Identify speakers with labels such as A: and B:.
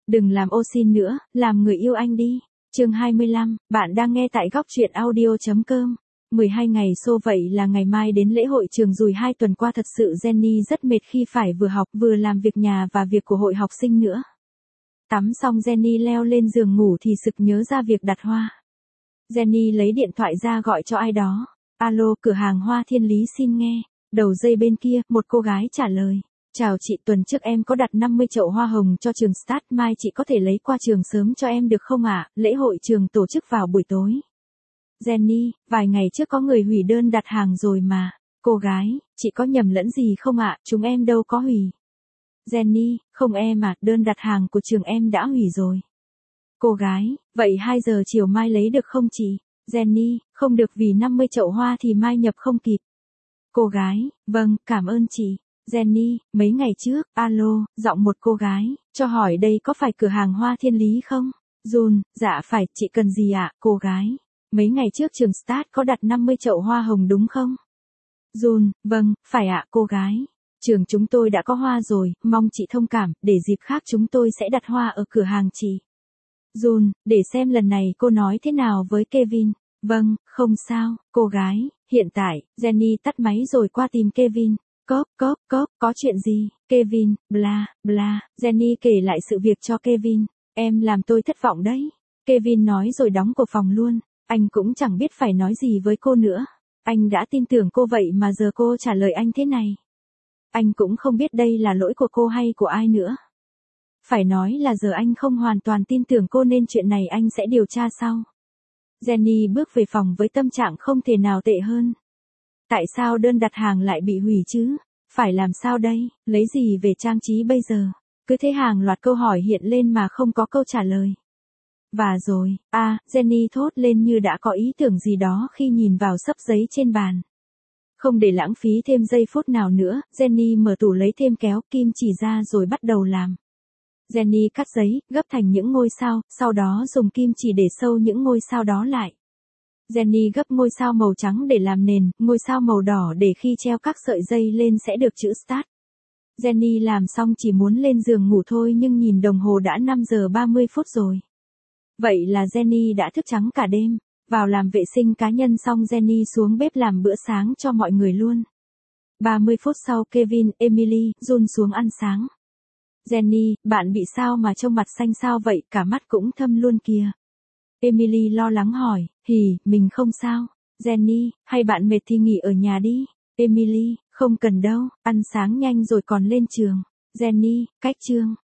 A: Đừng làm ô xin nữa, làm người yêu anh đi. Chương 25, bạn đang nghe tại góc truyện audio.com. 12 ngày xô vậy là ngày mai đến lễ hội trường rồi 2 tuần qua thật sự Jenny rất mệt khi phải vừa học vừa làm việc nhà và việc của hội học sinh nữa. Tắm xong Jenny leo lên giường ngủ thì sực nhớ ra việc đặt hoa. Jenny lấy điện thoại ra gọi cho ai đó. Alo, cửa hàng hoa Thiên Lý xin nghe. Đầu dây bên kia, một cô gái trả lời. Chào chị, tuần trước em có đặt 50 chậu hoa hồng cho trường Start, mai chị có thể lấy qua trường sớm cho em được không ạ? Lễ hội trường tổ chức vào buổi tối. Jenny, vài ngày trước có người hủy đơn đặt hàng rồi mà. Cô gái, chị có nhầm lẫn gì không ạ? Chúng em đâu có hủy. Jenny, không em ạ, đơn đặt hàng của trường em đã hủy rồi. Cô gái, vậy 2 giờ chiều mai lấy được không chị? Jenny, không được vì 50 chậu hoa thì mai nhập không kịp. Cô gái, vâng, cảm ơn chị. Jenny, mấy ngày trước, alo, giọng một cô gái, cho hỏi đây có phải cửa hàng hoa Thiên Lý không? Jun, dạ phải, chị cần gì ạ? Cô gái, mấy ngày trước trường Start có đặt 50 chậu hoa hồng đúng không? Jun, vâng, phải ạ, cô gái. Trường chúng tôi đã có hoa rồi, mong chị thông cảm, để dịp khác chúng tôi sẽ đặt hoa ở cửa hàng chị. Jun, để xem lần này cô nói thế nào với Kevin. Vâng, không sao, cô gái, hiện tại, Jenny tắt máy rồi qua tìm Kevin. Có chuyện gì? Kevin, bla, bla, Jenny kể lại sự việc cho Kevin. Em làm tôi thất vọng đấy. Kevin nói rồi đóng cửa phòng luôn. Anh cũng chẳng biết phải nói gì với cô nữa. Anh đã tin tưởng cô vậy mà giờ cô trả lời anh thế này. Anh cũng không biết đây là lỗi của cô hay của ai nữa. Phải nói là giờ anh không hoàn toàn tin tưởng cô nên chuyện này anh sẽ điều tra sau. Jenny bước về phòng với tâm trạng không thể nào tệ hơn. Tại sao đơn đặt hàng lại bị hủy chứ? Phải làm sao đây? Lấy gì về trang trí bây giờ? Cứ thế hàng loạt câu hỏi hiện lên mà không có câu trả lời. Và rồi, Jenny thốt lên như đã có ý tưởng gì đó khi nhìn vào xấp giấy trên bàn. Không để lãng phí thêm giây phút nào nữa, Jenny mở tủ lấy thêm kéo, kim chỉ ra rồi bắt đầu làm. Jenny cắt giấy, gấp thành những ngôi sao, sau đó dùng kim chỉ để sâu những ngôi sao đó lại. Jenny gấp ngôi sao màu trắng để làm nền, ngôi sao màu đỏ để khi treo các sợi dây lên sẽ được chữ Start. Jenny làm xong chỉ muốn lên giường ngủ thôi nhưng nhìn đồng hồ đã 5 giờ 30 phút rồi. Vậy là Jenny đã thức trắng cả đêm. Vào làm vệ sinh cá nhân xong Jenny xuống bếp làm bữa sáng cho mọi người luôn. 30 phút sau Kevin, Emily, Jun xuống ăn sáng. Jenny, bạn bị sao mà trông mặt xanh sao vậy, cả mắt cũng thâm luôn kìa. Emily lo lắng hỏi, mình không sao. Jenny, hay bạn mệt thì nghỉ ở nhà đi. Emily, không cần đâu, ăn sáng nhanh rồi còn lên trường. Jenny, cách chương.